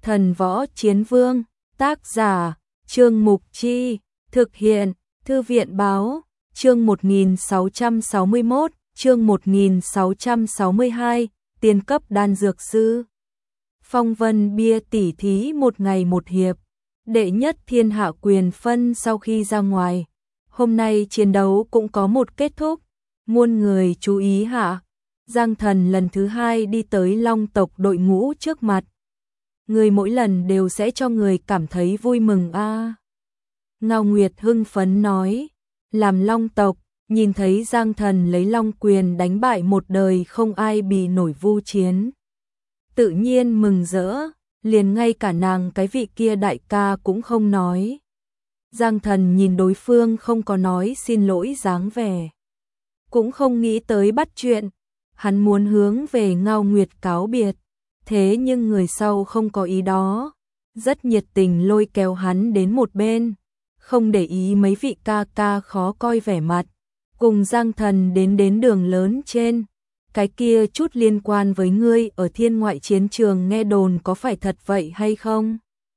Thần Võ Chiến Vương, tác giả, Trương Mục Chi, thực hiện, Thư viện Báo, chương 1661, chương 1662, tiên cấp đan dược sư. Phong vân bia tỉ thí một ngày một hiệp, đệ nhất thiên hạ quyền phân sau khi ra ngoài. Hôm nay chiến đấu cũng có một kết thúc, muôn người chú ý hạ. Giang Thần lần thứ hai đi tới Long tộc đội ngũ trước mặt. Người mỗi lần đều sẽ cho người cảm thấy vui mừng a. Ngao Nguyệt hưng phấn nói, làm Long tộc, nhìn thấy Giang Thần lấy Long quyền đánh bại một đời không ai bì nổi Vu Chiến. Tự nhiên mừng rỡ, liền ngay cả nàng cái vị kia đại ca cũng không nói. Giang Thần nhìn đối phương không có nói xin lỗi dáng vẻ, cũng không nghĩ tới bắt chuyện. Hắn muốn hướng về Ngao Nguyệt cáo biệt, thế nhưng người sau không có ý đó, rất nhiệt tình lôi kéo hắn đến một bên, không để ý mấy vị ca ca khó coi vẻ mặt, cùng Giang Thần đến đường lớn trên. Cái kia chút liên quan với ngươi ở thiên ngoại chiến trường nghe đồn có phải thật vậy hay không?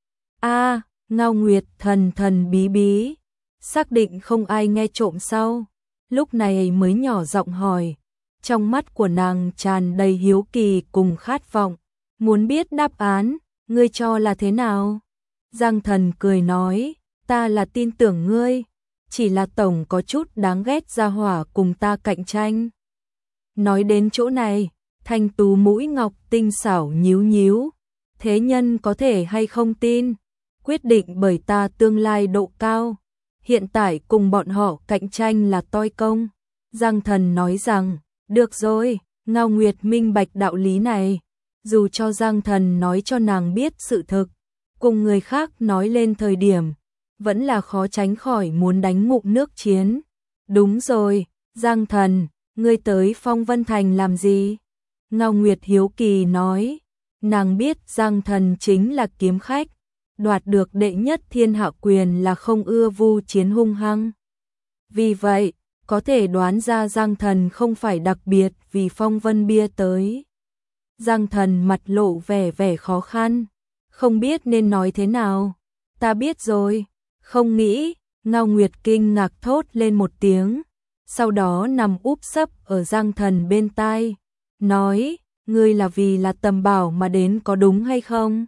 A, Ngao Nguyệt thần bí bí, xác định không ai nghe trộm sau, lúc này mới nhỏ giọng hỏi. Trong mắt của nàng tràn đầy hiếu kỳ cùng khát vọng, muốn biết đáp án, ngươi cho là thế nào? Giang Thần cười nói, ta là tin tưởng ngươi, chỉ là tổng có chút đáng ghét gia hỏa cùng ta cạnh tranh. Nói đến chỗ này, thanh tú mũi ngọc tinh xảo nhíu nhíu, thế nhân có thể hay không tin, quyết định bởi ta tương lai độ cao, hiện tại cùng bọn họ cạnh tranh là toi công. Giang Thần nói rằng, được rồi, Ngao Nguyệt minh bạch đạo lý này, dù cho Giang Thần nói cho nàng biết sự thực, cùng người khác nói lên thời điểm, vẫn là khó tránh khỏi muốn đánh ngụm nước chiến. Đúng rồi, Giang Thần, ngươi tới Phong Vân Thành làm gì? Ngao Nguyệt hiếu kỳ nói, nàng biết Giang Thần chính là kiếm khách, đoạt được đệ nhất thiên hạ quyền là không ưa Vu Chiến hung hăng. Vì vậy, có thể đoán ra Giang Thần không phải đặc biệt vì Phong Vân bia tới. Giang Thần mặt lộ vẻ khó khăn, không biết nên nói thế nào. Ta biết rồi, không nghĩ. Ngao Nguyệt kinh ngạc thốt lên một tiếng, sau đó nằm úp sấp ở Giang Thần bên tai, nói, ngươi là vì là tầm bảo mà đến có đúng hay không?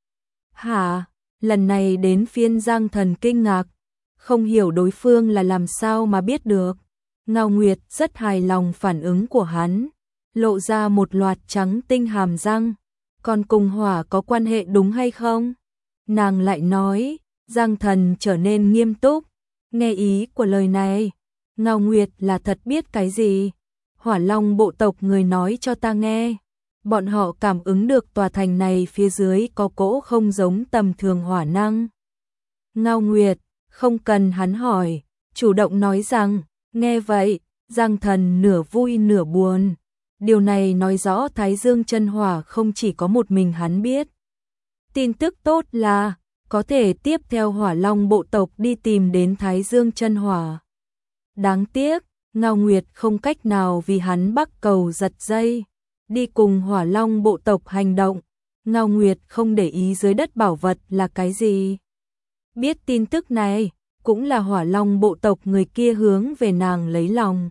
Hả? Lần này đến phiên Giang Thần kinh ngạc, không hiểu đối phương là làm sao mà biết được. Ngao Nguyệt rất hài lòng phản ứng của hắn, lộ ra một loạt trắng tinh hàm răng, còn cùng hỏa có quan hệ đúng hay không? Nàng lại nói, Giang Thần trở nên nghiêm túc, nghe ý của lời này, Ngao Nguyệt là thật biết cái gì? Hỏa Long bộ tộc người nói cho ta nghe, bọn họ cảm ứng được tòa thành này phía dưới có cỗ không giống tầm thường hỏa năng. Ngao Nguyệt, không cần hắn hỏi, chủ động nói rằng, nghe vậy, Giang Thần nửa vui nửa buồn. Điều này nói rõ Thái Dương chân hỏa không chỉ có một mình hắn biết. Tin tức tốt là, có thể tiếp theo Hỏa Long bộ tộc đi tìm đến Thái Dương chân hỏa. Đáng tiếc, Ngao Nguyệt không cách nào vì hắn bắc cầu giật dây, đi cùng Hỏa Long bộ tộc hành động. Ngao Nguyệt không để ý dưới đất bảo vật là cái gì. Biết tin tức này, cũng là Hỏa Long bộ tộc người kia hướng về nàng lấy lòng.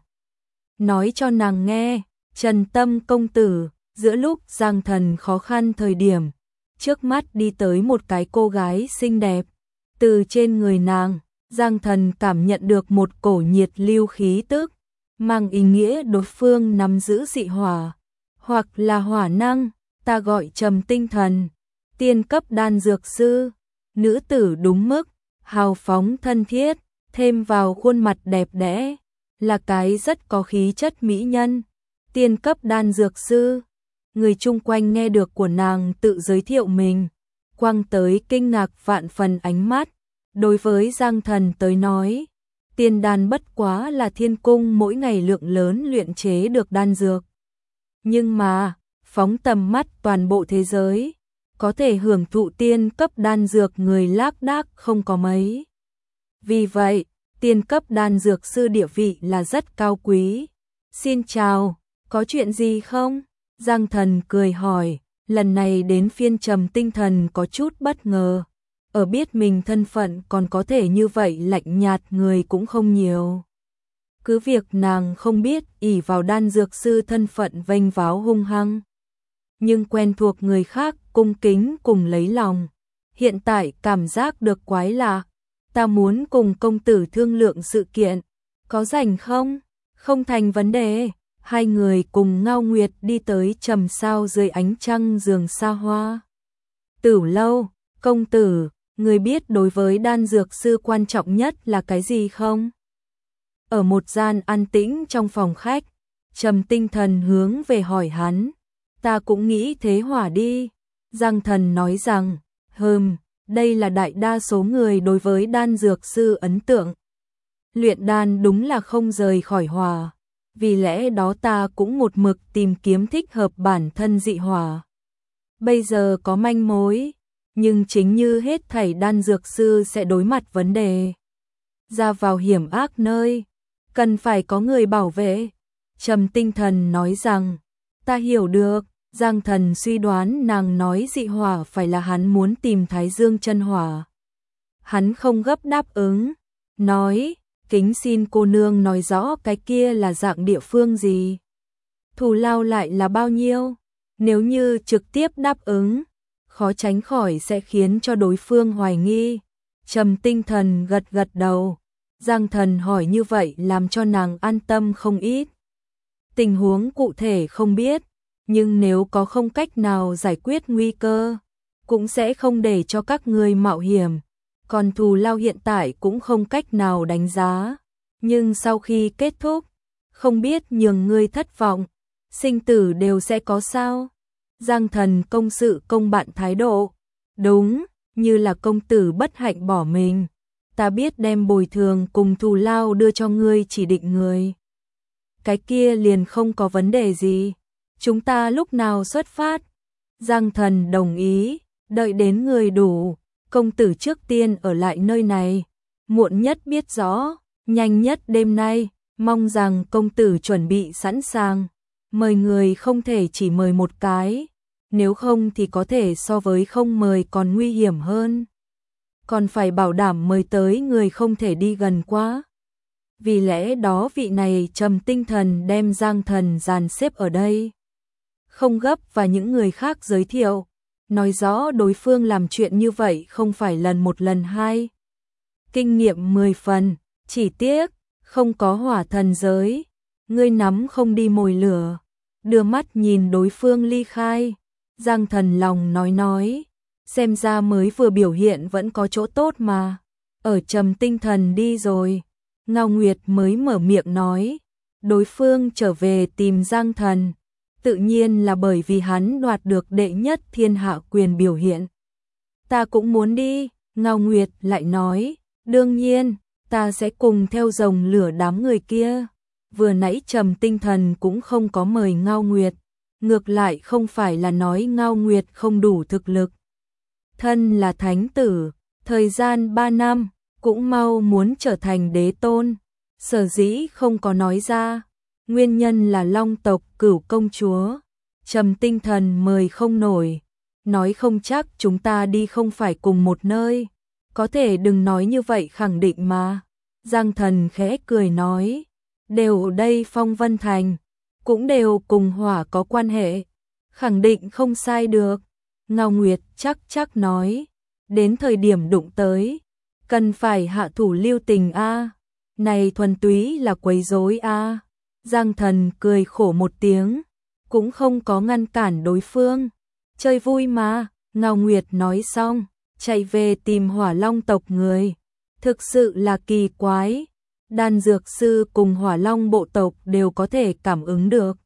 Nói cho nàng nghe, Trần Tâm công tử, giữa lúc Giang Thần khó khăn thời điểm, trước mắt đi tới một cái cô gái xinh đẹp. Từ trên người nàng, Giang Thần cảm nhận được một cổ nhiệt lưu khí tức, mang ý nghĩa đối phương nắm giữ dị hỏa, hoặc là hỏa năng, ta gọi trầm tinh thần, tiên cấp đan dược sư, nữ tử đúng mức, hào phóng thân thiết, thêm vào khuôn mặt đẹp đẽ, là cái rất có khí chất mỹ nhân, tiên cấp đan dược sư. Người chung quanh nghe được của nàng tự giới thiệu mình, quăng tới kinh ngạc vạn phần ánh mắt. Đối với Giang Thần tới nói, tiên đan bất quá là thiên cung mỗi ngày lượng lớn luyện chế được đan dược. Nhưng mà, phóng tầm mắt toàn bộ thế giới, có thể hưởng thụ tiên cấp đan dược người lác đác không có mấy. Vì vậy, tiên cấp đan dược sư địa vị là rất cao quý. Xin chào, có chuyện gì không? Giang Thần cười hỏi, Lần này đến phiên Trầm Tinh Thần có chút bất ngờ, ở biết mình thân phận còn có thể như vậy lạnh nhạt người cũng không nhiều. Cứ việc nàng không biết ỷ vào đan dược sư thân phận vênh váo hung hăng, nhưng quen thuộc người khác cung kính cùng lấy lòng, hiện tại cảm giác được quái lạ. Ta muốn cùng công tử thương lượng sự kiện, có rảnh không? Không thành vấn đề. Hai người cùng Ngao Nguyệt đi tới trầm sao dưới ánh trăng giường xa hoa. Tử lâu, công tử, người biết đối với đan dược sư quan trọng nhất là cái gì không? Ở một gian an tĩnh trong phòng khách, Trầm Tinh Thần hướng về hỏi hắn. Ta cũng nghĩ thế hỏa đi. Giang Thần nói rằng, đây là đại đa số người đối với đan dược sư ấn tượng. Luyện đan đúng là không rời khỏi hỏa. Vì lẽ đó ta cũng một mực tìm kiếm thích hợp bản thân dị hỏa. Bây giờ có manh mối, nhưng chính như hết thảy đan dược sư sẽ đối mặt vấn đề. Ra vào hiểm ác nơi, cần phải có người bảo vệ. Trầm Tinh Thần nói rằng, ta hiểu được. Giang Thần suy đoán nàng nói dị hỏa phải là hắn muốn tìm Thái Dương chân hỏa. Hắn không gấp đáp ứng, nói, kính xin cô nương nói rõ cái kia là dạng địa phương gì. Thù lao lại là bao nhiêu? Nếu như trực tiếp đáp ứng, khó tránh khỏi sẽ khiến cho đối phương hoài nghi. Trầm Tinh Thần gật gật đầu. Giang Thần hỏi như vậy làm cho nàng an tâm không ít. Tình huống cụ thể không biết, nhưng nếu có không cách nào giải quyết nguy cơ, cũng sẽ không để cho các ngươi mạo hiểm. Còn thù lao hiện tại cũng không cách nào đánh giá, nhưng sau khi kết thúc, không biết nhường ngươi thất vọng, sinh tử đều sẽ có sao? Giang Thần công sự công bạn thái độ, đúng, như là công tử bất hạnh bỏ mình, ta biết đem bồi thường cùng thù lao đưa cho ngươi chỉ định người. Cái kia liền không có vấn đề gì. Chúng ta lúc nào xuất phát? Giang Thần đồng ý, đợi đến người đủ, công tử trước tiên ở lại nơi này, muộn nhất biết rõ, nhanh nhất đêm nay, mong rằng công tử chuẩn bị sẵn sàng. Mời người không thể chỉ mời một cái, nếu không thì có thể so với không mời còn nguy hiểm hơn. Còn phải bảo đảm mời tới người không thể đi gần quá. Vì lẽ đó vị này Trầm Tinh Thần đem Giang Thần dàn xếp ở đây. Không gấp và những người khác giới thiệu, nói rõ đối phương làm chuyện như vậy không phải lần một lần hai. Kinh nghiệm 10 phần, chỉ tiếc, không có hỏa thần giới, ngươi nắm không đi mồi lửa, đưa mắt nhìn đối phương ly khai. Giang Thần lòng nói, xem ra mới vừa biểu hiện vẫn có chỗ tốt mà. Ở Trầm Tinh Thần đi rồi, Ngao Nguyệt mới mở miệng nói, đối phương trở về tìm Giang Thần. Tự nhiên là bởi vì hắn đoạt được đệ nhất thiên hạ quyền biểu hiện. Ta cũng muốn đi, Ngao Nguyệt lại nói, đương nhiên, ta sẽ cùng theo rồng lửa đám người kia. Vừa nãy Trầm Tinh Thần cũng không có mời Ngao Nguyệt, ngược lại không phải là nói Ngao Nguyệt không đủ thực lực. Thân là thánh tử, thời gian 3 năm, cũng mau muốn trở thành đế tôn, sở dĩ không có nói ra. Nguyên nhân là Long tộc Cửu công chúa, Trầm Tinh Thần mời không nổi, nói không chắc chúng ta đi không phải cùng một nơi, có thể đừng nói như vậy khẳng định mà. Giang Thần khẽ cười nói, đều ở đây Phong Vân Thành, cũng đều cùng hỏa có quan hệ, khẳng định không sai được. Ngao Nguyệt chắc nói, đến thời điểm đụng tới, cần phải hạ thủ lưu tình a, này thuần túy là quấy rối a. Giang Thần cười khổ một tiếng, cũng không có ngăn cản đối phương. Chơi vui mà, Ngao Nguyệt nói xong, chạy về tìm Hỏa Long tộc người. Thực sự là kỳ quái, đan dược sư cùng Hỏa Long bộ tộc đều có thể cảm ứng được.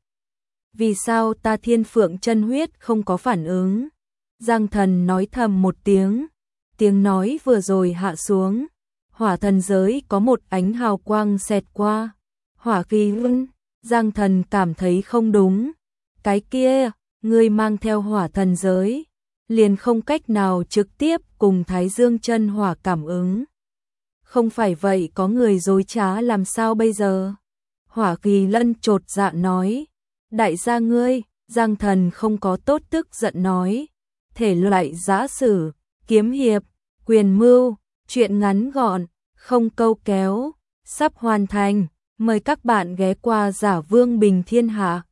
Vì sao ta Thiên Phượng chân huyết không có phản ứng? Giang Thần nói thầm một tiếng, tiếng nói vừa rồi hạ xuống, hỏa thần giới có một ánh hào quang xẹt qua. Hỏa khí luôn, Giang Thần cảm thấy không đúng. Cái kia, ngươi mang theo hỏa thần giới, liền không cách nào trực tiếp cùng Thái Dương chân hỏa cảm ứng. Không phải vậy có người dối trá làm sao bây giờ? Hỏa Kỳ Lân chột dạ nói, đại gia ngươi, Giang Thần không có tốt tức giận nói, thể loại giã sử, kiếm hiệp, quyền mưu, truyện ngắn gọn, không câu kéo, sắp hoàn thành, mời các bạn ghé qua Giả Vương Bình Thiên Hạ.